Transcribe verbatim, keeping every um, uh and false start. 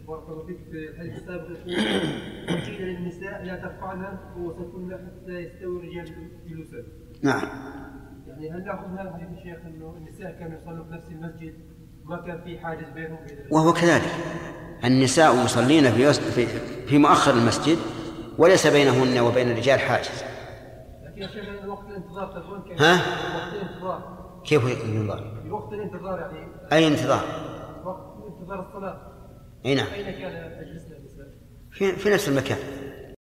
بارك الله فيك في الحديث السابق قيل للنساء لا ترفعن رؤوسكن حتى يستوي الرجال جلوسا. نعم. يعني هل نأخذ هذا الحديث يا شيخ انه النساء كانوا يصلوا في نفس المسجد ما كان في حاجز بينهم؟ وهو كذلك النساء يصلين في في في مؤخر المسجد وليس بينهن وبين الرجال حاجز. لكن يا شيخ وقت الانتظار تكون كيف؟ ها؟ وقت الانتظار كيف الانتظار؟ في وقت الانتظار يعني أي انتظار؟ وقت انتظار الصلاة. أي نعم. أين كان أجلسنا النساء؟ في في نفس المكان.